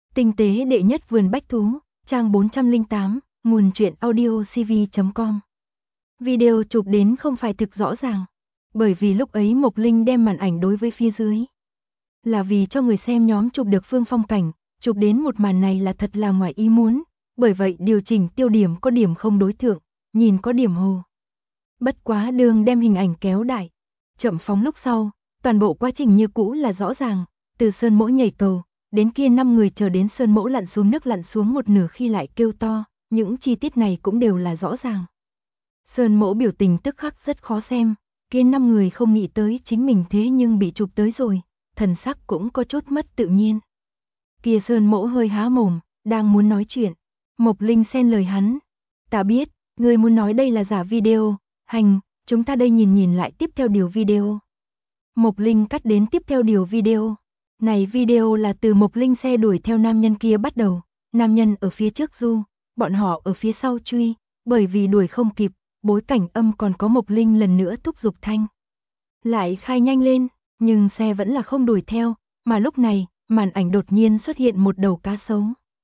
Tinh tế đệ nhất vườn bách thú, trang 408, nguồn truyện audiocv.com. Video chụp đến không phải thực rõ ràng, bởi vì lúc ấy Mộc Linh đem màn ảnh đối với phía dưới. Là vì cho người xem nhóm chụp được phương phong cảnh, chụp đến một màn này là thật là ngoài ý muốn, bởi vậy điều chỉnh tiêu điểm có điểm không đối thượng, nhìn có điểm hồ. Bất quá đường đem hình ảnh kéo đại, chậm phóng lúc sau, toàn bộ quá trình như cũ là rõ ràng, từ Sơn Mỗ nhảy cầu, đến kia 5 người chờ đến Sơn Mỗ lặn xuống nước lặn xuống một nửa khi lại kêu to, những chi tiết này cũng đều là rõ ràng. Sơn Mỗ biểu tình tức khắc rất khó xem, kia 5 người không nghĩ tới chính mình thế nhưng bị chụp tới rồi, thần sắc cũng có chút mất tự nhiên. Kia Sơn Mỗ hơi há mồm, đang muốn nói chuyện, Mộc Linh xen lời hắn, ta biết, ngươi muốn nói đây là giả video, hành, chúng ta đây nhìn lại tiếp theo điều video. Mộc Linh cắt đến tiếp theo điều video. Này video là từ Mộc Linh xe đuổi theo nam nhân kia bắt đầu, nam nhân ở phía trước du, bọn họ ở phía sau truy, bởi vì đuổi không kịp, bối cảnh âm còn có Mộc Linh lần nữa thúc giục thanh. Lại khai nhanh lên, nhưng xe vẫn là không đuổi theo, mà lúc này, màn ảnh đột nhiên xuất hiện một đầu cá sấu.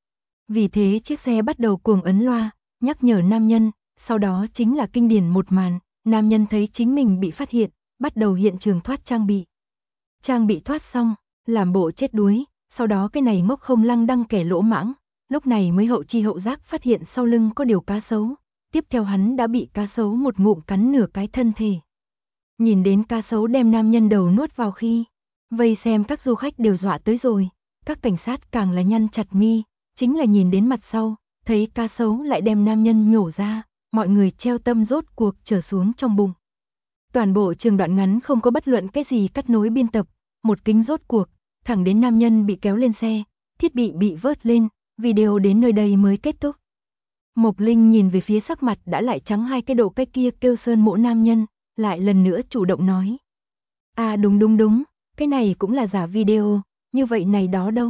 Vì thế chiếc xe bắt đầu cuồng ấn loa, nhắc nhở nam nhân, sau đó chính là kinh điển một màn, nam nhân thấy chính mình bị phát hiện, bắt đầu hiện trường thoát trang bị. Trang bị thoát xong, làm bộ chết đuối, sau đó cái này ngốc không lăng đăng kẻ lỗ mãng, lúc này mới hậu chi hậu giác phát hiện sau lưng có điều cá sấu, tiếp theo hắn đã bị cá sấu một ngụm cắn nửa cái thân thể. Nhìn đến cá sấu đem nam nhân đầu nuốt vào khi, vây xem các du khách đều dọa tới rồi, các cảnh sát càng là nhăn chặt mi, chính là nhìn đến mặt sau, thấy cá sấu lại đem nam nhân nhổ ra, mọi người treo tâm rốt cuộc trở xuống trong bụng. Toàn bộ trường đoạn ngắn không có bất luận cái gì cắt nối biên tập, một kính rốt cuộc, thẳng đến nam nhân bị kéo lên xe, thiết bị vớt lên, video đến nơi đây mới kết thúc. Mộc Linh nhìn về phía sắc mặt đã lại trắng hai cái độ cái kia kêu Sơn Mỗ nam nhân, lại lần nữa chủ động nói. À đúng, cái này cũng là giả video, như vậy này đó đâu.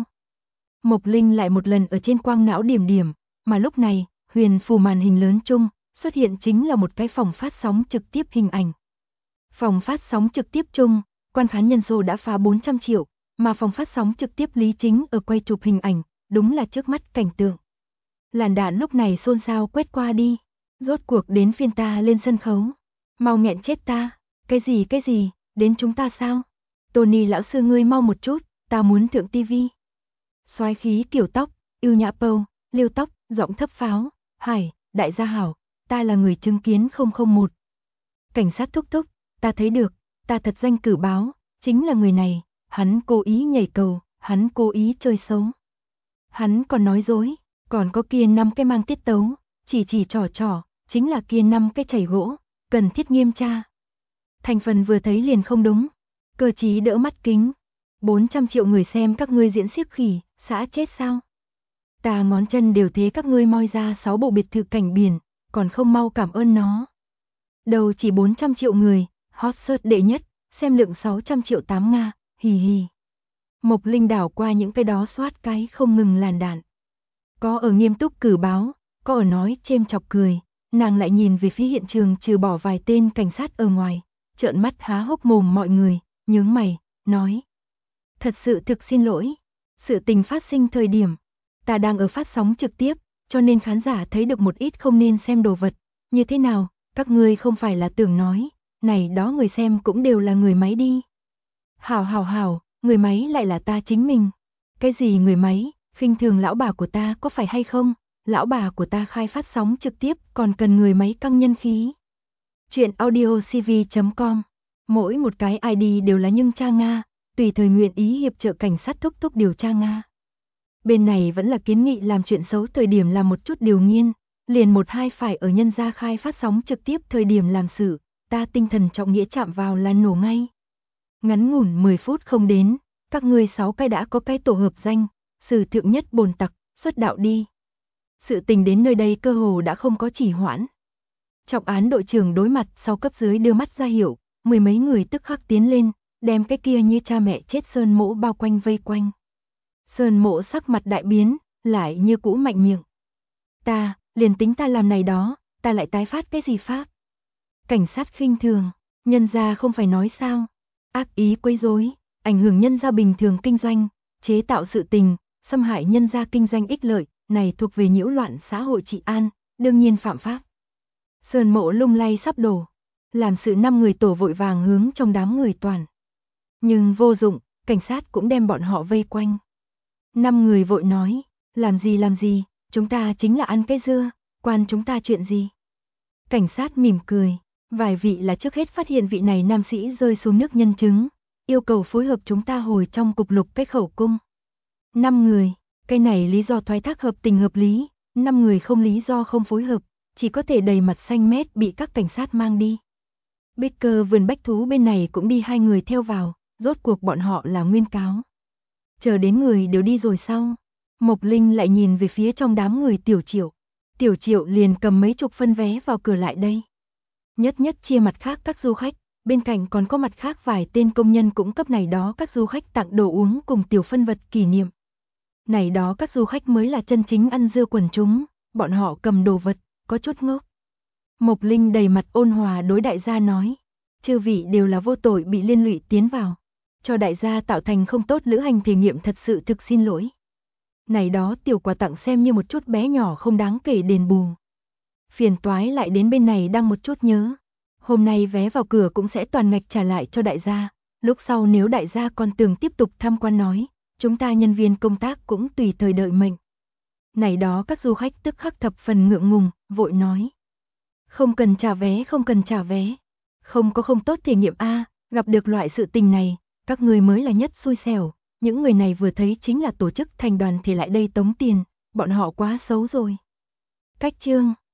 Mộc Linh lại một lần ở trên quang não điểm, mà lúc này, huyền phù màn hình lớn chung, xuất hiện chính là một cái phòng phát sóng trực tiếp hình ảnh. Phòng phát sóng trực tiếp chung, quan khán nhân số đã phá 400 triệu, mà phòng phát sóng trực tiếp Lý Chính ở quay chụp hình ảnh, đúng là trước mắt cảnh tượng. Làn đạn lúc này xôn xao quét qua đi, rốt cuộc đến phiên ta lên sân khấu. Mau nghẹn chết ta, cái gì, đến chúng ta sao? Tony lão sư ngươi mau một chút, ta muốn thượng tivi. Soái khí kiểu tóc, yêu nhã pâu, liêu tóc, giọng thấp pháo, hải, đại gia hảo, ta là người chứng kiến 001. Cảnh sát thúc thúc, ta thấy được, ta thật danh cử báo, chính là người này, hắn cố ý nhảy cầu, hắn cố ý chơi xấu. Hắn còn nói dối, còn có kia 5 cái mang tiết tấu, chỉ trò, chính là kia 5 cái chảy gỗ, cần thiết nghiêm tra. Thành phần vừa thấy liền không đúng, cơ trí đỡ mắt kính. 400 triệu người xem các ngươi diễn xiếc khỉ, xã chết sao? Ta ngón chân đều thế các ngươi moi ra 6 bộ biệt thự cảnh biển, còn không mau cảm ơn nó. Đầu chỉ 400 triệu người, hot search đệ nhất, xem lượng 600 triệu 8 Nga, hì hì. Mộc Linh đảo qua những cái đó soát cái không ngừng làn đạn. Có ở nghiêm túc cử báo, có ở nói chêm chọc cười, nàng lại nhìn về phía hiện trường trừ bỏ vài tên cảnh sát ở ngoài, trợn mắt há hốc mồm mọi người, nhướng mày, nói. Thật sự thực xin lỗi, sự tình phát sinh thời điểm, ta đang ở phát sóng trực tiếp, cho nên khán giả thấy được một ít không nên xem đồ vật, như thế nào, các ngươi không phải là tưởng nói, này đó người xem cũng đều là người máy đi. Hảo, người máy lại là ta chính mình. Cái gì người máy, khinh thường lão bà của ta có phải hay không, lão bà của ta khai phát sóng trực tiếp còn cần người máy căng nhân khí. Chuyện audiocv.com, mỗi một cái ID đều là nhưng cha Nga, tùy thời nguyện ý hiệp trợ cảnh sát thúc thúc điều tra Nga. Bên này vẫn là kiến nghị làm chuyện xấu thời điểm làm một chút điều nghiên, liền một hai phải ở nhân gia khai phát sóng trực tiếp thời điểm làm sự, ta tinh thần trọng nghĩa chạm vào là nổ ngay. Ngắn ngủn 10 phút không đến, các ngươi 6 cái đã có cái tổ hợp danh, sử thượng nhất bồn tặc, xuất đạo đi. Sự tình đến nơi đây cơ hồ đã không có chỉ hoãn. Trọng án đội trưởng đối mặt sau cấp dưới đưa mắt ra hiệu, mười mấy người tức khắc tiến lên, đem cái kia như cha mẹ chết Sơn Mỗ bao quanh vây quanh. Sơn Mỗ sắc mặt đại biến, lại như cũ mạnh miệng. Ta, liền tính ta làm này đó, ta lại tái phát cái gì pháp? Cảnh sát khinh thường, nhân gia không phải nói sao? Ác ý quấy rối, ảnh hưởng nhân gia bình thường kinh doanh, chế tạo sự tình, xâm hại nhân gia kinh doanh ích lợi, này thuộc về nhiễu loạn xã hội trị an, đương nhiên phạm pháp. Sơn Mộ lung lay sắp đổ, làm sự 5 người tổ vội vàng hướng trong đám người toàn. Nhưng vô dụng, cảnh sát cũng đem bọn họ vây quanh. 5 người vội nói, làm gì, chúng ta chính là ăn cái dưa, quan chúng ta chuyện gì. Cảnh sát mỉm cười, vài vị là trước hết phát hiện vị này nam sĩ rơi xuống nước nhân chứng, yêu cầu phối hợp chúng ta hồi trong cục lục cái khẩu cung. 5 người, cái này lý do thoái thác hợp tình hợp lý, 5 người không lý do không phối hợp, chỉ có thể đầy mặt xanh mét bị các cảnh sát mang đi. Baker vườn bách thú bên này cũng đi 2 người theo vào, rốt cuộc bọn họ là nguyên cáo. Chờ đến người đều đi rồi sau, Mộc Linh lại nhìn về phía trong đám người Tiểu Triệu. Tiểu Triệu liền cầm mấy chục phân vé vào cửa lại đây. Nhất chia mặt khác các du khách, bên cạnh còn có mặt khác vài tên công nhân cũng cấp này đó các du khách tặng đồ uống cùng tiểu phân vật kỷ niệm. Này đó các du khách mới là chân chính ăn dưa quần chúng, bọn họ cầm đồ vật, có chút ngốc. Mộc Linh đầy mặt ôn hòa đối đại gia nói, chư vị đều là vô tội bị liên lụy tiến vào, cho đại gia tạo thành không tốt lữ hành thể nghiệm thật sự thực xin lỗi. Này đó tiểu quà tặng xem như một chút bé nhỏ không đáng kể đền bù. Phiền toái lại đến bên này đang một chút nhớ. Hôm nay vé vào cửa cũng sẽ toàn ngạch trả lại cho đại gia. Lúc sau nếu đại gia còn tưởng tiếp tục tham quan nói, chúng ta nhân viên công tác cũng tùy thời đợi mệnh. Này đó các du khách tức khắc thập phần ngượng ngùng, vội nói. Không cần trả vé. Không có không tốt thể nghiệm A, gặp được loại sự tình này, các người mới là nhất xui xẻo. Những người này vừa thấy chính là tổ chức thành đoàn thì lại đây tống tiền, bọn họ quá xấu rồi. Cách chương